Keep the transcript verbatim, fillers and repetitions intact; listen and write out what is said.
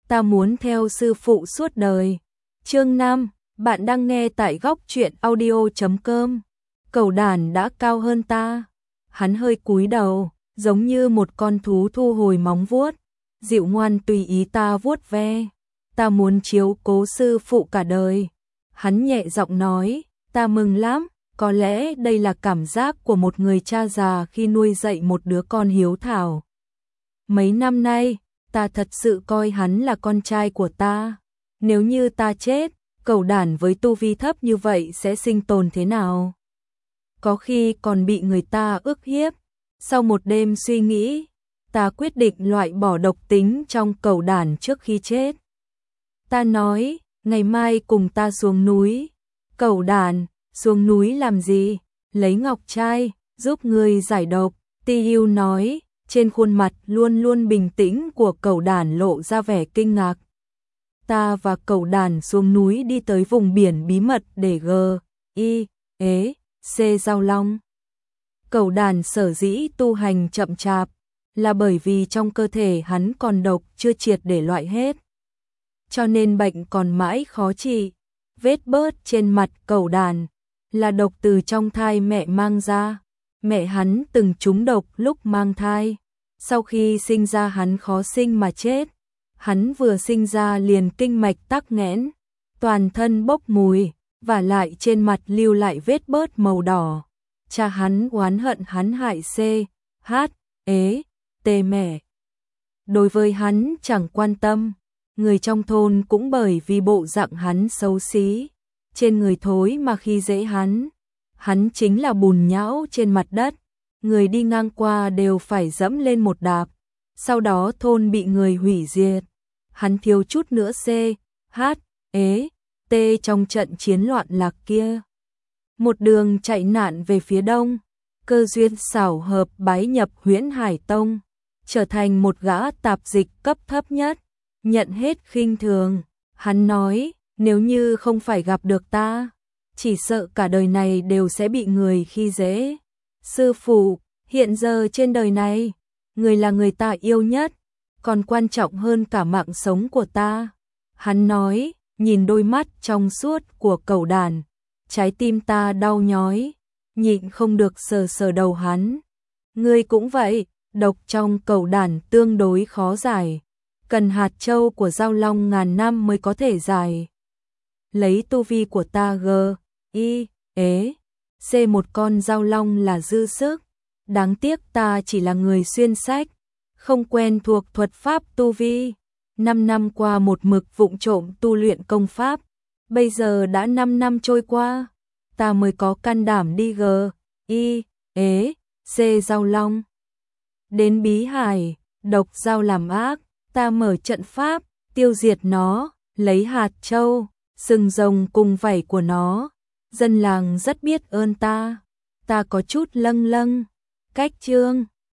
ta muốn theo sư phụ suốt đời. Chương năm, bạn đang nghe tại góc truyện audio chấm com. Cẩu đản đã cao hơn ta. Hắn hơi cúi đầu, giống như một con thú thu hồi móng vuốt, dịu ngoan tùy ý ta vuốt ve. Ta muốn chiếu cố sư phụ cả đời. Hắn nhẹ giọng nói, ta mừng lắm, có lẽ đây là cảm giác của một người cha già khi nuôi dạy một đứa con hiếu thảo. Mấy năm nay, ta thật sự coi hắn là con trai của ta. Nếu như ta chết, cẩu đản với tu vi thấp như vậy sẽ sinh tồn thế nào? Có khi còn bị người ta ức hiếp. Sau một đêm suy nghĩ, ta quyết định loại bỏ độc tính trong cẩu đản trước khi chết. Ta nói, ngày mai cùng ta xuống núi. Cẩu đản, xuống núi làm gì? Lấy ngọc trai, giúp người giải độc. Tiêu nói, trên khuôn mặt luôn luôn bình tĩnh của cẩu đản lộ ra vẻ kinh ngạc. Ta và cẩu đản xuống núi đi tới vùng biển bí mật để g, i, ế, c giao long. Cẩu đản sở dĩ tu hành chậm chạp là bởi vì trong cơ thể hắn còn độc chưa triệt để loại hết. Cho nên bệnh còn mãi khó trị. Vết bớt trên mặt cẩu đản là độc từ trong thai mẹ mang ra. Mẹ hắn từng trúng độc lúc mang thai. Sau khi sinh ra hắn khó sinh mà chết. Hắn vừa sinh ra liền kinh mạch tắc nghẽn, toàn thân bốc mùi, và lại trên mặt lưu lại vết bớt màu đỏ. Cha hắn oán hận hắn hại C, H, ế, T mẹ. Đối với hắn chẳng quan tâm, người trong thôn cũng bởi vì bộ dạng hắn xấu xí, trên người thối mà khi dễ hắn. Hắn chính là bùn nhão trên mặt đất, người đi ngang qua đều phải dẫm lên một đạp. Sau đó thôn bị người hủy diệt. Hắn thiếu chút nữa C, H, ế, T trong trận chiến loạn lạc kia. Một đường chạy nạn về phía đông, cơ duyên xảo hợp bái nhập Huyễn Hải Tông, trở thành một gã tạp dịch cấp thấp nhất, nhận hết khinh thường. Hắn nói, nếu như không phải gặp được ta, chỉ sợ cả đời này đều sẽ bị người khi dễ. Sư phụ, hiện giờ trên đời này, người là người ta yêu nhất, còn quan trọng hơn cả mạng sống của ta. Hắn nói, nhìn đôi mắt trong suốt của cẩu đản, trái tim ta đau nhói, nhịn không được sờ sờ đầu hắn. Ngươi cũng vậy, độc trong cẩu đản tương đối khó giải, cần hạt châu của giao long ngàn năm mới có thể giải. Lấy tu vi của ta g, i, ế, c một con giao long là dư sức. Đáng tiếc ta chỉ là người xuyên sách, không quen thuộc thuật pháp tu vi. Năm năm qua một mực vụng trộm tu luyện công pháp, bây giờ đã năm năm trôi qua, ta mới có can đảm đi g, i, ế, c giao long. Đến Bí Hải, độc giao làm ác, ta mở trận pháp, tiêu diệt nó, lấy hạt châu, sừng rồng cùng vảy của nó. Dân làng rất biết ơn ta, ta có chút lâng lâng. Cách chương